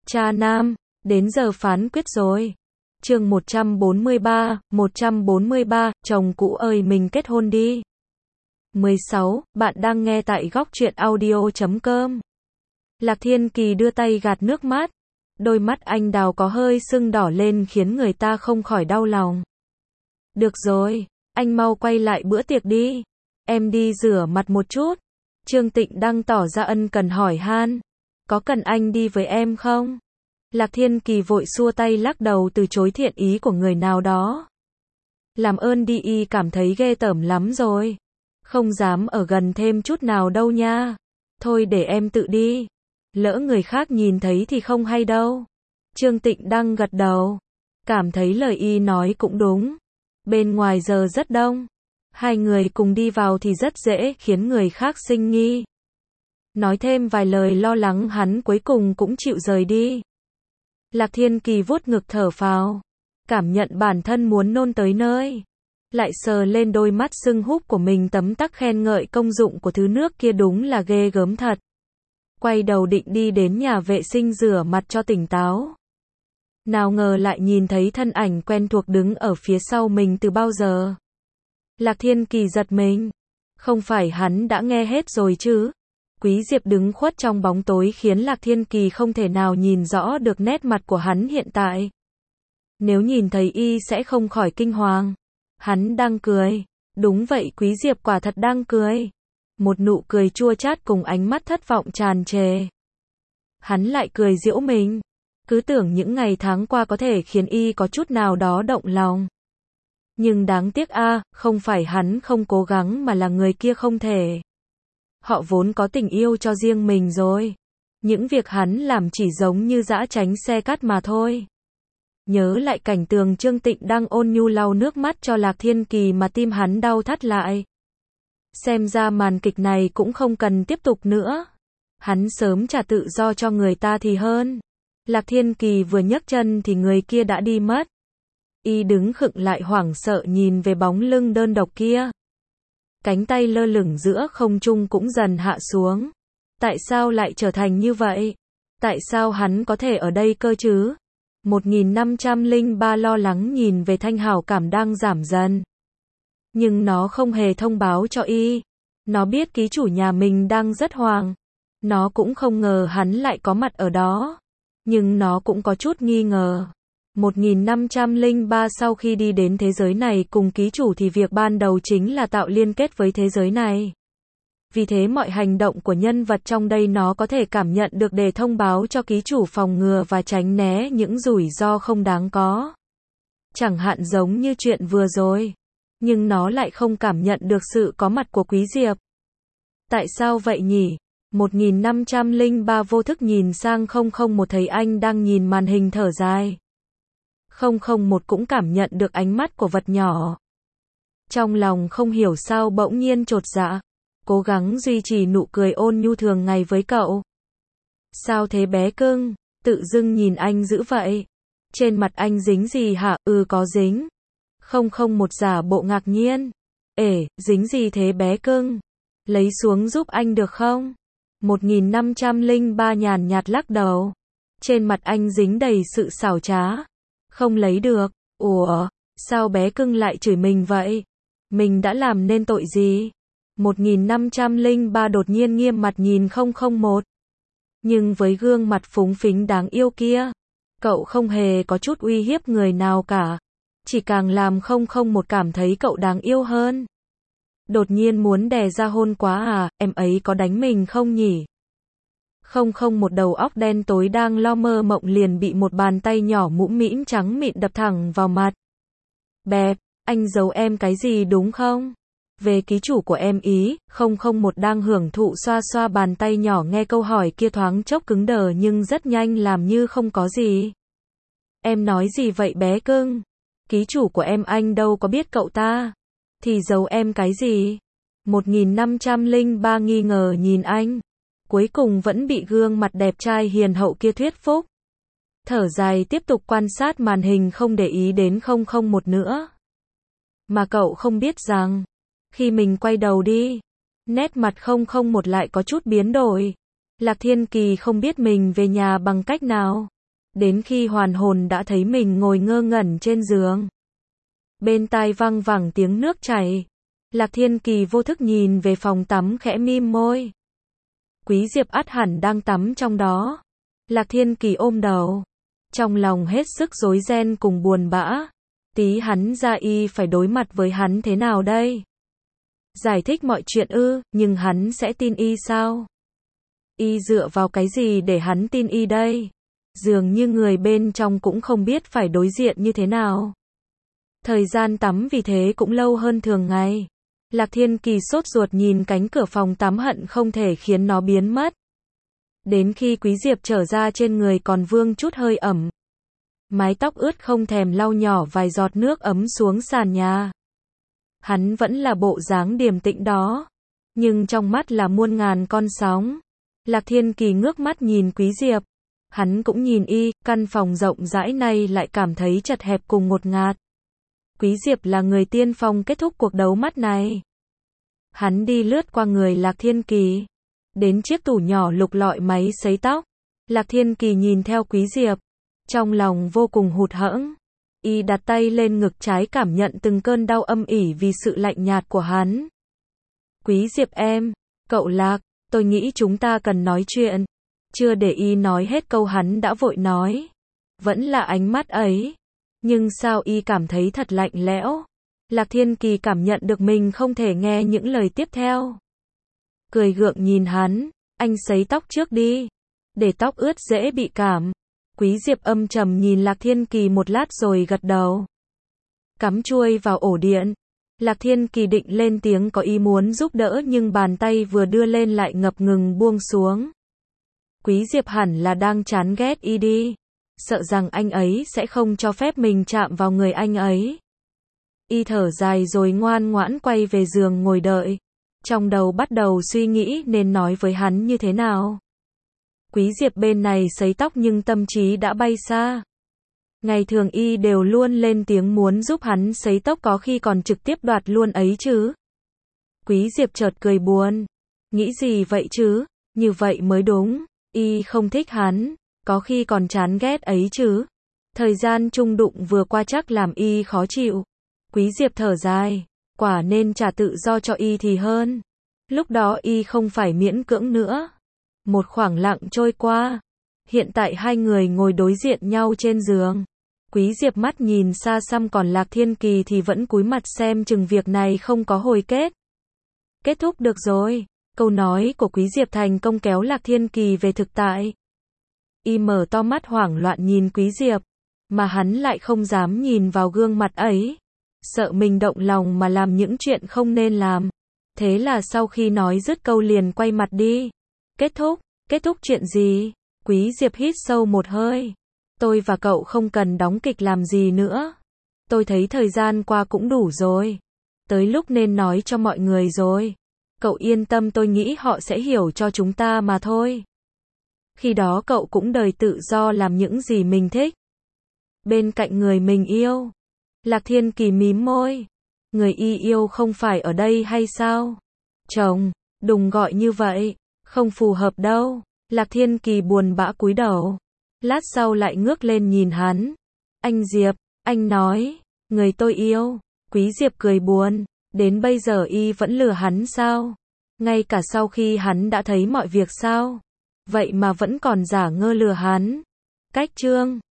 Cha nam, đến giờ phán quyết rồi. Chương 143, chồng cũ ơi mình kết hôn đi. 16, bạn đang nghe tại góc truyện audio.com. Lạc Thiên Kỳ đưa tay gạt nước mắt. Đôi mắt anh đào có hơi sưng đỏ lên khiến người ta không khỏi đau lòng. Được rồi, anh mau quay lại bữa tiệc đi. Em đi rửa mặt một chút. Trương Tịnh đang tỏ ra ân cần hỏi han. Có cần anh đi với em không? Lạc Thiên Kỳ vội xua tay lắc đầu từ chối thiện ý của người nào đó. Làm ơn đi, y cảm thấy ghê tởm lắm rồi. Không dám ở gần thêm chút nào đâu nha. Thôi để em tự đi. Lỡ người khác nhìn thấy thì không hay đâu. Trương Tịnh đang gật đầu. Cảm thấy lời y nói cũng đúng. Bên ngoài giờ rất đông. Hai người cùng đi vào thì rất dễ khiến người khác sinh nghi. Nói thêm vài lời lo lắng hắn cuối cùng cũng chịu rời đi. Lạc Thiên Kỳ vuốt ngực thở phào. Cảm nhận bản thân muốn nôn tới nơi. Lại sờ lên đôi mắt sưng húp của mình tấm tắc khen ngợi công dụng của thứ nước kia đúng là ghê gớm thật. Quay đầu định đi đến nhà vệ sinh rửa mặt cho tỉnh táo. Nào ngờ lại nhìn thấy thân ảnh quen thuộc đứng ở phía sau mình từ bao giờ. Lạc Thiên Kỳ giật mình. Không phải hắn đã nghe hết rồi chứ? Quý Diệp đứng khuất trong bóng tối khiến Lạc Thiên Kỳ không thể nào nhìn rõ được nét mặt của hắn hiện tại. Nếu nhìn thấy y sẽ không khỏi kinh hoàng. Hắn đang cười. Đúng vậy, Quý Diệp quả thật đang cười. Một nụ cười chua chát cùng ánh mắt thất vọng tràn trề. Hắn lại cười giễu mình. Cứ tưởng những ngày tháng qua có thể khiến y có chút nào đó động lòng. Nhưng đáng tiếc không phải hắn không cố gắng mà là người kia không thể. Họ vốn có tình yêu cho riêng mình rồi. Những việc hắn làm chỉ giống như dã tránh xe cát mà thôi. Nhớ lại cảnh tượng Trương Tịnh đang ôn nhu lau nước mắt cho Lạc Thiên Kỳ mà tim hắn đau thắt lại. Xem ra màn kịch này cũng không cần tiếp tục nữa. Hắn sớm trả tự do cho người ta thì hơn. Lạc Thiên Kỳ vừa nhấc chân thì người kia đã đi mất. Y đứng khựng lại hoảng sợ nhìn về bóng lưng đơn độc kia. Cánh tay lơ lửng giữa không trung cũng dần hạ xuống. Tại sao lại trở thành như vậy? Tại sao hắn có thể ở đây cơ chứ? 1503 lo lắng nhìn về Thanh hảo cảm đang giảm dần. Nhưng nó không hề thông báo cho y. Nó biết ký chủ nhà mình đang rất hoang. Nó cũng không ngờ hắn lại có mặt ở đó. Nhưng nó cũng có chút nghi ngờ. 1503 sau khi đi đến thế giới này cùng ký chủ thì việc ban đầu chính là tạo liên kết với thế giới này. Vì thế mọi hành động của nhân vật trong đây nó có thể cảm nhận được để thông báo cho ký chủ phòng ngừa và tránh né những rủi ro không đáng có. Chẳng hạn giống như chuyện vừa rồi. Nhưng nó lại không cảm nhận được sự có mặt của Quý Diệp. Tại sao vậy nhỉ? 1503 vô thức nhìn sang 001 thấy anh đang nhìn màn hình thở dài. 001 cũng cảm nhận được ánh mắt của vật nhỏ. Trong lòng không hiểu sao bỗng nhiên chột dạ. Cố gắng duy trì nụ cười ôn nhu thường ngày với cậu. Sao thế bé cưng? Tự dưng nhìn anh dữ vậy. Trên mặt anh dính gì hả? Có dính. 001 giả bộ ngạc nhiên. Dính gì thế bé cưng? Lấy xuống giúp anh được không? 1503 nhàn nhạt lắc đầu. Trên mặt anh dính đầy sự xảo trá. Không lấy được. Ủa, sao bé cưng lại chửi mình vậy? Mình đã làm nên tội gì? 1503 đột nhiên nghiêm mặt nhìn 001. Nhưng với gương mặt phúng phính đáng yêu kia, cậu không hề có chút uy hiếp người nào cả. Chỉ càng làm 001 cảm thấy cậu đáng yêu hơn. Đột nhiên muốn đè ra hôn quá em ấy có đánh mình không nhỉ? 001 đầu óc đen tối đang lo mơ mộng liền bị một bàn tay nhỏ mũm mĩm trắng mịn đập thẳng vào mặt. Bẹp, anh giấu em cái gì đúng không? Về ký chủ của em ý, 001 đang hưởng thụ xoa xoa bàn tay nhỏ nghe câu hỏi kia thoáng chốc cứng đờ nhưng rất nhanh làm như không có gì. Em nói gì vậy bé cưng? Ký chủ của em anh đâu có biết cậu ta. Thì giấu em cái gì? 1503 nghi ngờ nhìn anh. Cuối cùng vẫn bị gương mặt đẹp trai hiền hậu kia thuyết phục. Thở dài tiếp tục quan sát màn hình không để ý đến 001 nữa. Mà cậu không biết rằng, khi mình quay đầu đi, nét mặt 001 lại có chút biến đổi. Lạc Thiên Kỳ không biết mình về nhà bằng cách nào. Đến khi hoàn hồn đã thấy mình ngồi ngơ ngẩn trên giường. Bên tai văng vẳng tiếng nước chảy. Lạc Thiên Kỳ vô thức nhìn về phòng tắm khẽ mím môi. Quý Diệp ắt hẳn đang tắm trong đó. Lạc Thiên Kỳ ôm đầu. Trong lòng hết sức rối ren cùng buồn bã. Tí hắn ra y phải đối mặt với hắn thế nào đây? Giải thích mọi chuyện ư, nhưng hắn sẽ tin y sao? Y dựa vào cái gì để hắn tin y đây? Dường như người bên trong cũng không biết phải đối diện như thế nào. Thời gian tắm vì thế cũng lâu hơn thường ngày. Lạc Thiên Kỳ sốt ruột nhìn cánh cửa phòng tắm hận không thể khiến nó biến mất. Đến khi Quý Diệp trở ra trên người còn vương chút hơi ẩm. Mái tóc ướt không thèm lau nhỏ vài giọt nước ấm xuống sàn nhà. Hắn vẫn là bộ dáng điềm tĩnh đó. Nhưng trong mắt là muôn ngàn con sóng. Lạc Thiên Kỳ ngước mắt nhìn Quý Diệp. Hắn cũng nhìn y, căn phòng rộng rãi này lại cảm thấy chật hẹp cùng ngột ngạt. Quý Diệp là người tiên phong kết thúc cuộc đấu mắt này. Hắn đi lướt qua người Lạc Thiên Kỳ. Đến chiếc tủ nhỏ lục lọi máy sấy tóc. Lạc Thiên Kỳ nhìn theo Quý Diệp. Trong lòng vô cùng hụt hẫng. Y đặt tay lên ngực trái cảm nhận từng cơn đau âm ỉ vì sự lạnh nhạt của hắn. Quý Diệp em, cậu Lạc, tôi nghĩ chúng ta cần nói chuyện. Chưa để y nói hết câu hắn đã vội nói. Vẫn là ánh mắt ấy. Nhưng sao y cảm thấy thật lạnh lẽo. Lạc Thiên Kỳ cảm nhận được mình không thể nghe những lời tiếp theo. Cười gượng nhìn hắn, anh sấy tóc trước đi. Để tóc ướt dễ bị cảm. Quý Diệp âm trầm nhìn Lạc Thiên Kỳ một lát rồi gật đầu. Cắm chuôi vào ổ điện. Lạc Thiên Kỳ định lên tiếng có ý muốn giúp đỡ nhưng bàn tay vừa đưa lên lại ngập ngừng buông xuống. Quý Diệp hẳn là đang chán ghét y đi. Sợ rằng anh ấy sẽ không cho phép mình chạm vào người anh ấy. Y thở dài rồi ngoan ngoãn quay về giường ngồi đợi. Trong đầu bắt đầu suy nghĩ nên nói với hắn như thế nào. Quý Diệp bên này sấy tóc nhưng tâm trí đã bay xa. Ngày thường y đều luôn lên tiếng muốn giúp hắn sấy tóc, có khi còn trực tiếp đoạt luôn ấy chứ. Quý Diệp chợt cười buồn. Nghĩ gì vậy chứ, như vậy mới đúng. Y không thích hắn, có khi còn chán ghét ấy chứ. Thời gian chung đụng vừa qua chắc làm y khó chịu. Quý Diệp thở dài, quả nên trả tự do cho y thì hơn. Lúc đó y không phải miễn cưỡng nữa. Một khoảng lặng trôi qua. Hiện tại hai người ngồi đối diện nhau trên giường. Quý Diệp mắt nhìn xa xăm, còn Lạc Thiên Kỳ thì vẫn cúi mặt xem chừng việc này không có hồi kết. Kết thúc được rồi. Câu nói của Quý Diệp thành công kéo Lạc Thiên Kỳ về thực tại. Y mở to mắt hoảng loạn nhìn Quý Diệp. Mà hắn lại không dám nhìn vào gương mặt ấy. Sợ mình động lòng mà làm những chuyện không nên làm. Thế là sau khi nói dứt câu liền quay mặt đi. Kết thúc chuyện gì? Quý Diệp hít sâu một hơi. Tôi và cậu không cần đóng kịch làm gì nữa. Tôi thấy thời gian qua cũng đủ rồi. Tới lúc nên nói cho mọi người rồi. Cậu yên tâm, tôi nghĩ họ sẽ hiểu cho chúng ta mà thôi. Khi đó cậu cũng đời tự do làm những gì mình thích. Bên cạnh người mình yêu. Lạc Thiên Kỳ mím môi. Người y yêu không phải ở đây hay sao? Chồng, đừng gọi như vậy. Không phù hợp đâu. Lạc Thiên Kỳ buồn bã cúi đầu. Lát sau lại ngước lên nhìn hắn. Anh Diệp, anh nói, người tôi yêu. Quý Diệp cười buồn. Đến bây giờ y vẫn lừa hắn sao? Ngay cả sau khi hắn đã thấy mọi việc sao? Vậy mà vẫn còn giả ngơ lừa hắn. Cách chương